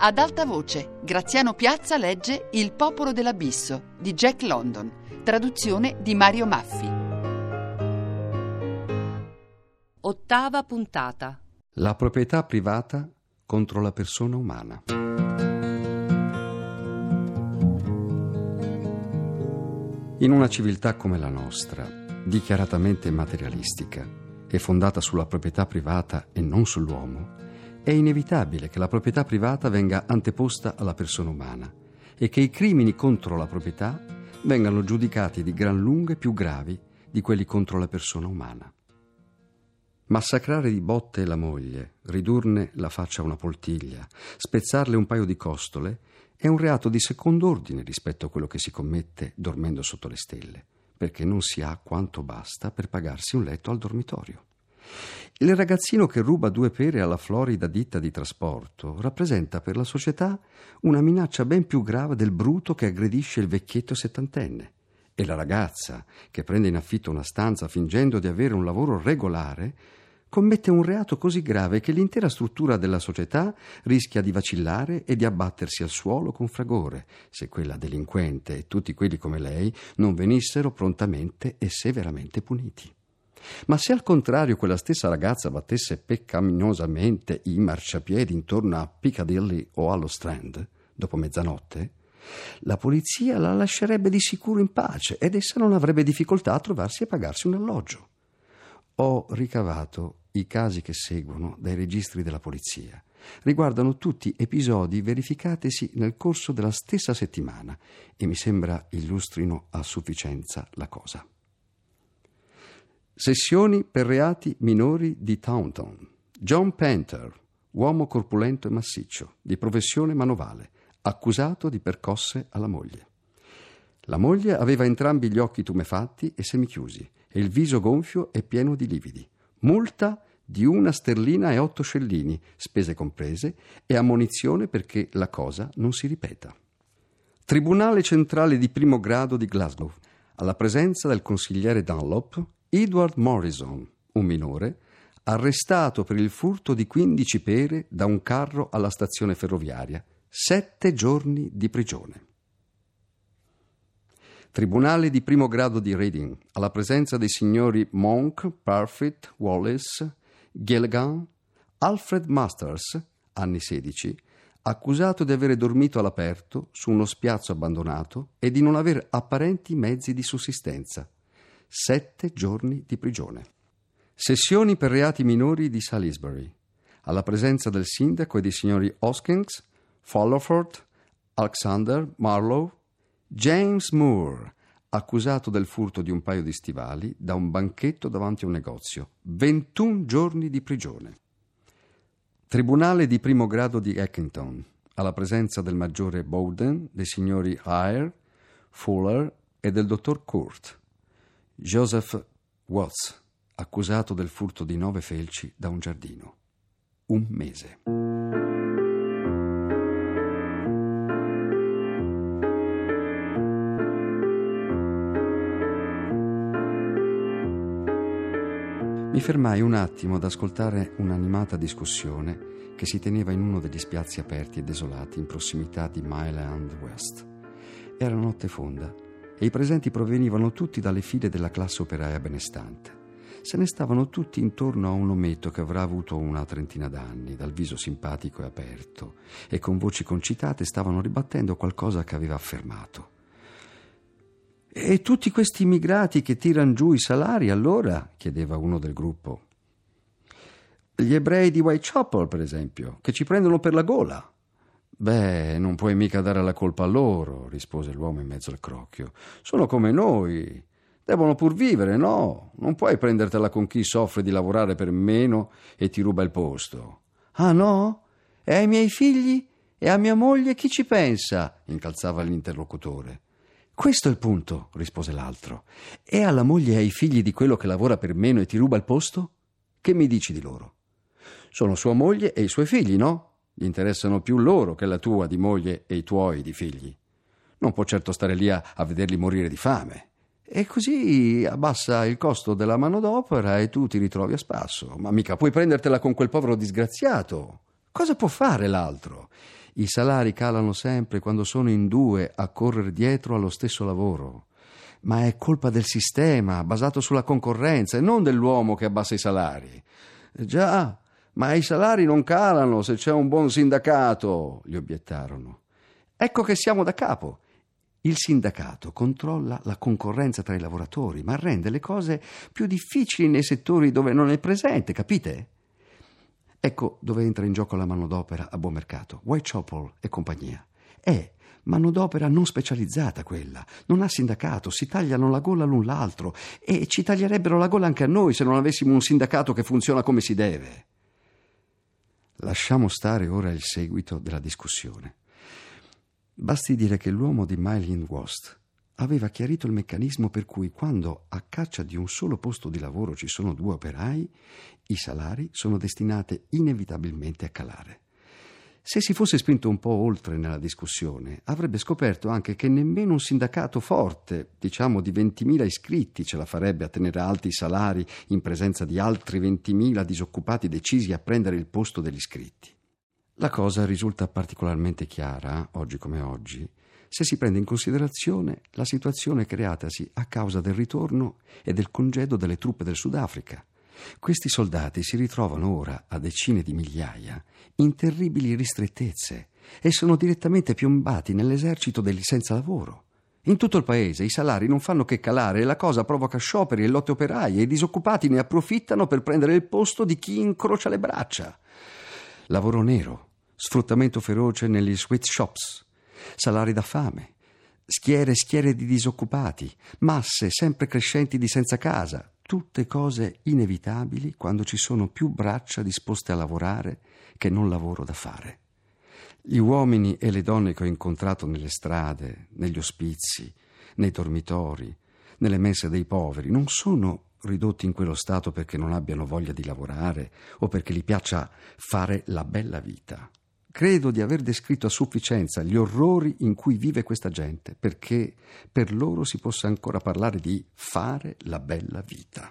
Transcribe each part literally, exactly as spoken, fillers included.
Ad alta voce, Graziano Piazza legge Il popolo dell'abisso di Jack London, traduzione di Mario Maffi. Ottava puntata. La proprietà privata contro la persona umana. In una civiltà come la nostra, dichiaratamente materialistica e fondata sulla proprietà privata e non sull'uomo, è inevitabile che la proprietà privata venga anteposta alla persona umana e che i crimini contro la proprietà vengano giudicati di gran lunga più gravi di quelli contro la persona umana. Massacrare di botte la moglie, ridurne la faccia a una poltiglia, spezzarle un paio di costole è un reato di secondo ordine rispetto a quello che si commette dormendo sotto le stelle, perché non si ha quanto basta per pagarsi un letto al dormitorio. Il ragazzino che ruba due pere alla florida ditta di trasporto rappresenta per la società una minaccia ben più grave del bruto che aggredisce il vecchietto settantenne. E la ragazza che prende in affitto una stanza fingendo di avere un lavoro regolare commette un reato così grave che l'intera struttura della società rischia di vacillare e di abbattersi al suolo con fragore se quella delinquente e tutti quelli come lei non venissero prontamente e severamente puniti. Ma se al contrario quella stessa ragazza battesse peccaminosamente i marciapiedi intorno a Piccadilly o allo Strand dopo mezzanotte, la polizia la lascerebbe di sicuro in pace ed essa non avrebbe difficoltà a trovarsi e pagarsi un alloggio. Ho ricavato i casi che seguono dai registri della polizia. Riguardano tutti episodi verificatisi nel corso della stessa settimana e mi sembra illustrino a sufficienza la cosa. Sessioni per reati minori di Taunton. John Panther, uomo corpulento e massiccio, di professione manovale, accusato di percosse alla moglie. La moglie aveva entrambi gli occhi tumefatti e semichiusi e il viso gonfio e pieno di lividi. Multa di una sterlina e otto scellini, spese comprese, e ammonizione perché la cosa non si ripeta. Tribunale centrale di primo grado di Glasgow, alla presenza del consigliere Dunlop, Edward Morrison, un minore, arrestato per il furto di quindici pere da un carro alla stazione ferroviaria. Sette giorni di prigione. Tribunale di primo grado di Reading, alla presenza dei signori Monk, Parfitt, Wallace, Gilligan, Alfred Masters, anni sedici, accusato di avere dormito all'aperto su uno spiazzo abbandonato e di non aver apparenti mezzi di sussistenza. Sette giorni di prigione. Sessioni per reati minori di Salisbury, alla presenza del sindaco e dei signori Hoskins, Fallowford, Alexander Marlowe, James Moore, accusato del furto di un paio di stivali da un banchetto davanti a un negozio. ventuno giorni di prigione. Tribunale di primo grado di Eckington, alla presenza del maggiore Bowden, dei signori Eyre, Fuller e del dottor Court. Joseph Watts, accusato del furto di nove felci da un giardino. Un mese. Mi fermai un attimo ad ascoltare un'animata discussione che si teneva in uno degli spiazzi aperti e desolati in prossimità di Mile End West. Era notte fonda e i presenti provenivano tutti dalle file della classe operaia benestante. Se ne stavano tutti intorno a un ometto che avrà avuto una trentina d'anni, dal viso simpatico e aperto, e con voci concitate stavano ribattendo qualcosa che aveva affermato. «E tutti questi immigrati che tiran giù i salari, allora?» chiedeva uno del gruppo. «Gli ebrei di Whitechapel, per esempio, che ci prendono per la gola». «Beh, non puoi mica dare la colpa a loro», rispose l'uomo in mezzo al crocchio. «Sono come noi. Devono pur vivere, no? Non puoi prendertela con chi soffre di lavorare per meno e ti ruba il posto». «Ah, no? E ai miei figli? E a mia moglie chi ci pensa?» incalzava l'interlocutore. «Questo è il punto», rispose l'altro. «E alla moglie e ai figli di quello che lavora per meno e ti ruba il posto? Che mi dici di loro? Sono sua moglie e i suoi figli, no? Gli interessano più loro che la tua di moglie e i tuoi di figli. Non può certo stare lì a, a vederli morire di fame. E così abbassa il costo della manodopera e tu ti ritrovi a spasso. Ma mica puoi prendertela con quel povero disgraziato. Cosa può fare l'altro? I salari calano sempre quando sono in due a correre dietro allo stesso lavoro. Ma è colpa del sistema basato sulla concorrenza e non dell'uomo che abbassa i salari. Già, ma i salari non calano se c'è un buon sindacato, gli obiettarono. Ecco che siamo da capo. Il sindacato controlla la concorrenza tra i lavoratori, ma rende le cose più difficili nei settori dove non è presente, capite? Ecco dove entra in gioco la manodopera a buon mercato. Whitechapel e compagnia. È manodopera non specializzata quella, non ha sindacato, si tagliano la gola l'un l'altro e ci taglierebbero la gola anche a noi se non avessimo un sindacato che funziona come si deve. Lasciamo stare ora il seguito della discussione. Basti dire che l'uomo di Mylene Wast aveva chiarito il meccanismo per cui quando a caccia di un solo posto di lavoro ci sono due operai, i salari sono destinati inevitabilmente a calare. Se si fosse spinto un po' oltre nella discussione, avrebbe scoperto anche che nemmeno un sindacato forte, diciamo di ventimila iscritti, ce la farebbe a tenere alti i salari in presenza di altri ventimila disoccupati decisi a prendere il posto degli iscritti. La cosa risulta particolarmente chiara, oggi come oggi, se si prende in considerazione la situazione creatasi a causa del ritorno e del congedo delle truppe del Sudafrica. Questi soldati si ritrovano ora a decine di migliaia in terribili ristrettezze e sono direttamente piombati nell'esercito degli senza lavoro. In tutto il paese i salari non fanno che calare e la cosa provoca scioperi e lotte operaie e i disoccupati ne approfittano per prendere il posto di chi incrocia le braccia. Lavoro nero, sfruttamento feroce negli sweatshops, salari da fame, schiere e schiere di disoccupati, masse sempre crescenti di senza casa, tutte cose inevitabili quando ci sono più braccia disposte a lavorare che non lavoro da fare. Gli uomini e le donne che ho incontrato nelle strade, negli ospizi, nei dormitori, nelle mense dei poveri, non sono ridotti in quello stato perché non abbiano voglia di lavorare o perché gli piaccia fare la bella vita. Credo di aver descritto a sufficienza gli orrori in cui vive questa gente, perché per loro si possa ancora parlare di fare la bella vita.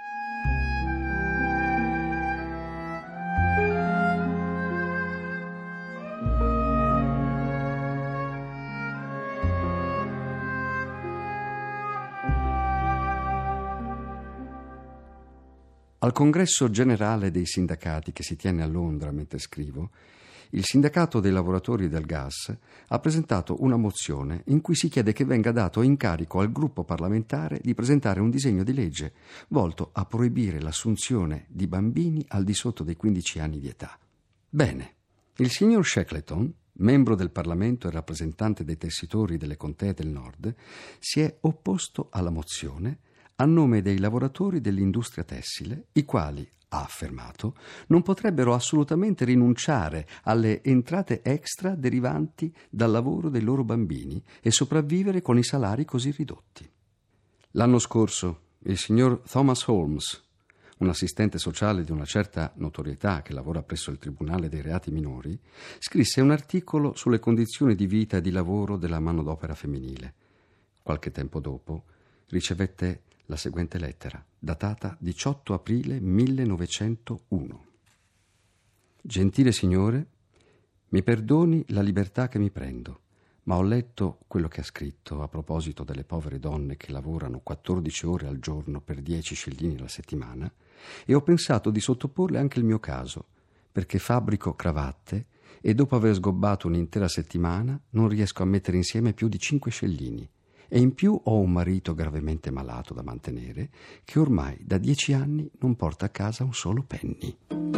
Al congresso generale dei sindacati che si tiene a Londra mentre scrivo, il sindacato dei lavoratori del gas ha presentato una mozione in cui si chiede che venga dato incarico al gruppo parlamentare di presentare un disegno di legge volto a proibire l'assunzione di bambini al di sotto dei quindici anni di età. Bene, il signor Shackleton, membro del Parlamento e rappresentante dei tessitori delle contee del Nord, si è opposto alla mozione a nome dei lavoratori dell'industria tessile, i quali, ha affermato, non potrebbero assolutamente rinunciare alle entrate extra derivanti dal lavoro dei loro bambini e sopravvivere con i salari così ridotti. L'anno scorso il signor Thomas Holmes, un assistente sociale di una certa notorietà che lavora presso il Tribunale dei Reati Minori, scrisse un articolo sulle condizioni di vita e di lavoro della manodopera femminile. Qualche tempo dopo ricevette la seguente lettera, datata diciotto aprile millenovecentouno. Gentile signore, mi perdoni la libertà che mi prendo, ma ho letto quello che ha scritto a proposito delle povere donne che lavorano quattordici ore al giorno per dieci scellini alla settimana e ho pensato di sottoporle anche il mio caso, perché fabbrico cravatte e dopo aver sgobbato un'intera settimana non riesco a mettere insieme più di cinque scellini. E in più ho un marito gravemente malato da mantenere che ormai da dieci anni non porta a casa un solo penny.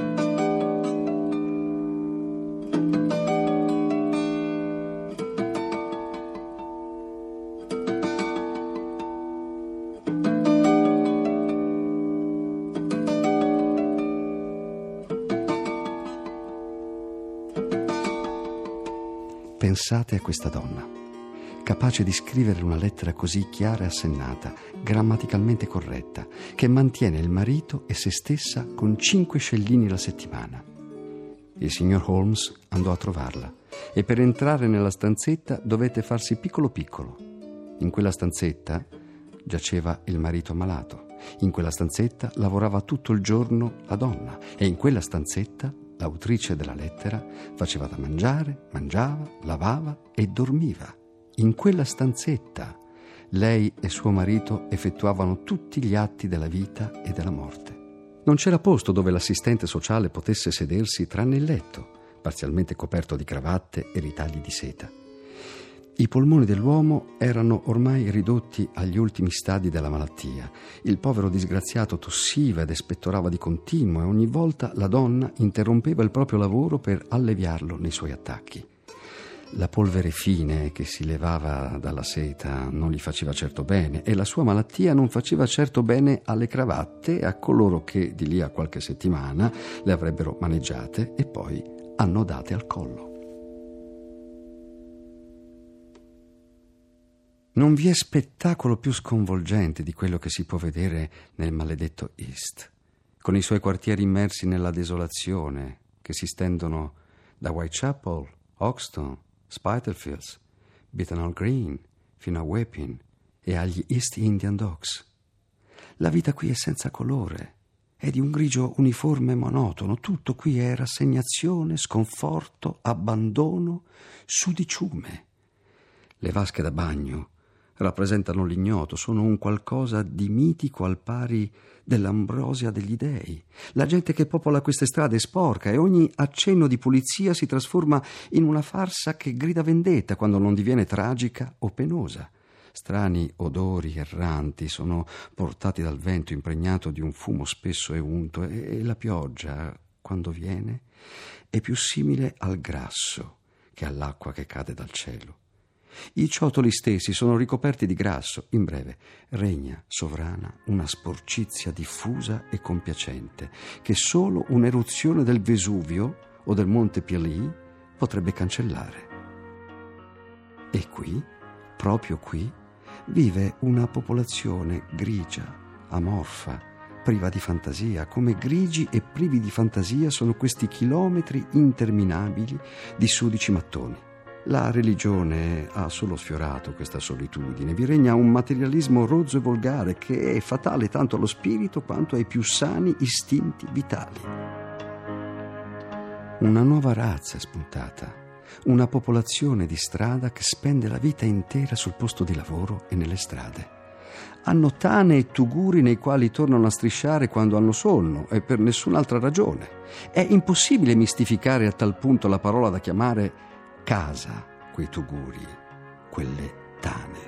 Pensate a questa donna, capace di scrivere una lettera così chiara e assennata, grammaticalmente corretta, che mantiene il marito e se stessa con cinque scellini la settimana. Il signor Holmes andò a trovarla e per entrare nella stanzetta dovette farsi piccolo piccolo. In quella stanzetta giaceva il marito ammalato, in quella stanzetta lavorava tutto il giorno la donna e in quella stanzetta l'autrice della lettera, faceva da mangiare, mangiava, lavava e dormiva. In quella stanzetta lei e suo marito effettuavano tutti gli atti della vita e della morte. Non c'era posto dove l'assistente sociale potesse sedersi tranne il letto, parzialmente coperto di cravatte e ritagli di seta. I polmoni dell'uomo erano ormai ridotti agli ultimi stadi della malattia. Il povero disgraziato tossiva ed espettorava di continuo e ogni volta la donna interrompeva il proprio lavoro per alleviarlo nei suoi attacchi. La polvere fine che si levava dalla seta non gli faceva certo bene e la sua malattia non faceva certo bene alle cravatte e a coloro che di lì a qualche settimana le avrebbero maneggiate e poi annodate al collo. Non vi è spettacolo più sconvolgente di quello che si può vedere nel maledetto East, con i suoi quartieri immersi nella desolazione che si stendono da Whitechapel, Hoxton, Spitalfields, Bethnal Green fino a Wapping e agli East Indian Docks. La vita qui è senza colore, è di un grigio uniforme e monotono. Tutto qui è rassegnazione, sconforto, abbandono, sudiciume. Le vasche da bagno rappresentano l'ignoto, sono un qualcosa di mitico al pari dell'ambrosia degli dei. La gente che popola queste strade è sporca e ogni accenno di pulizia si trasforma in una farsa che grida vendetta quando non diviene tragica o penosa. Strani odori erranti sono portati dal vento impregnato di un fumo spesso e unto e la pioggia, quando viene, è più simile al grasso che all'acqua che cade dal cielo. I ciottoli stessi sono ricoperti di grasso. In breve, regna sovrana una sporcizia diffusa e compiacente che solo un'eruzione del Vesuvio o del Monte Pelée potrebbe cancellare. E qui, proprio qui, vive una popolazione grigia, amorfa, priva di fantasia, come grigi e privi di fantasia sono questi chilometri interminabili di sudici mattoni. La religione ha solo sfiorato questa solitudine. Vi regna un materialismo rozzo e volgare che è fatale tanto allo spirito quanto ai più sani istinti vitali. Una nuova razza è spuntata, una popolazione di strada che spende la vita intera sul posto di lavoro e nelle strade. Hanno tane e tuguri nei quali tornano a strisciare quando hanno sonno e per nessun'altra ragione. È impossibile mistificare a tal punto la parola da chiamare casa, quei tuguri, quelle tane.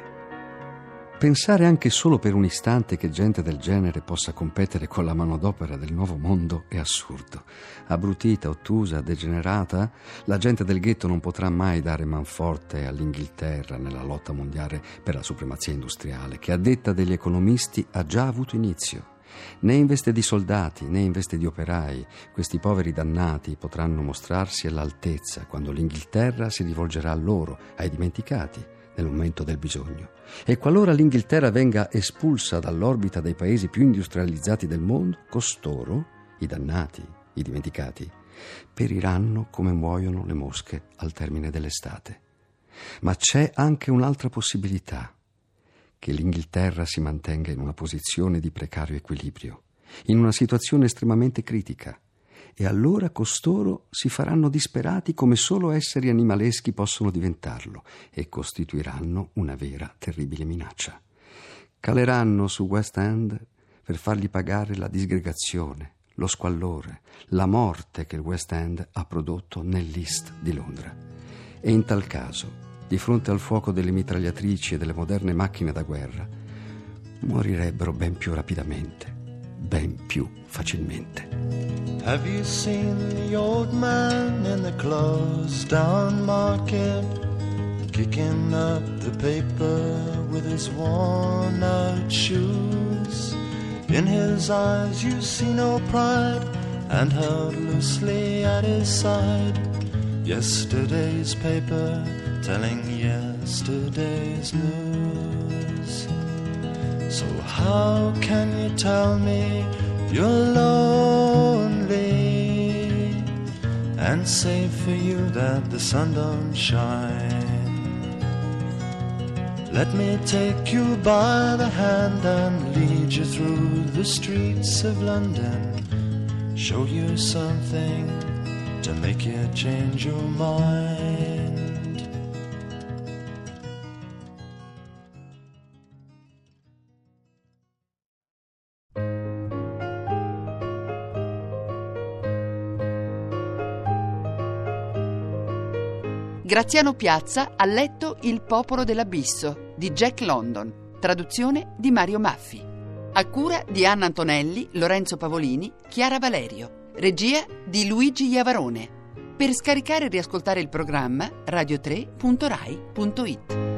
Pensare anche solo per un istante che gente del genere possa competere con la manodopera del nuovo mondo è assurdo. Abbrutita, ottusa, degenerata, la gente del ghetto non potrà mai dare manforte all'Inghilterra nella lotta mondiale per la supremazia industriale, che a detta degli economisti ha già avuto inizio. Né in veste di soldati né in veste di operai questi poveri dannati potranno mostrarsi all'altezza quando l'Inghilterra si rivolgerà a loro, ai dimenticati, nel momento del bisogno. E qualora l'Inghilterra venga espulsa dall'orbita dei paesi più industrializzati del mondo, costoro, i dannati, i dimenticati, periranno come muoiono le mosche al termine dell'estate. Ma c'è anche un'altra possibilità: che l'Inghilterra si mantenga in una posizione di precario equilibrio, in una situazione estremamente critica, e allora costoro si faranno disperati come solo esseri animaleschi possono diventarlo e costituiranno una vera terribile minaccia. Caleranno su West End per fargli pagare la disgregazione, lo squallore, la morte che il West End ha prodotto nell'East di Londra. E in tal caso, di fronte al fuoco delle mitragliatrici e delle moderne macchine da guerra, morirebbero ben più rapidamente, ben più facilmente. Have you seen the old man in the closed down market, kicking up the paper with his worn out shoes? In his eyes you see no pride, and held loosely at his side yesterday's paper telling yesterday's news. So how can you tell me you're lonely and say for you that the sun don't shine? Let me take you by the hand and lead you through the streets of London, show you something to make you change your mind. Graziano Piazza ha letto Il popolo dell'abisso di Jack London, traduzione di Mario Maffi. A cura di Anna Antonelli, Lorenzo Pavolini, Chiara Valerio. Regia di Luigi Iavarone. Per scaricare e riascoltare il programma radio tre punto rai punto it.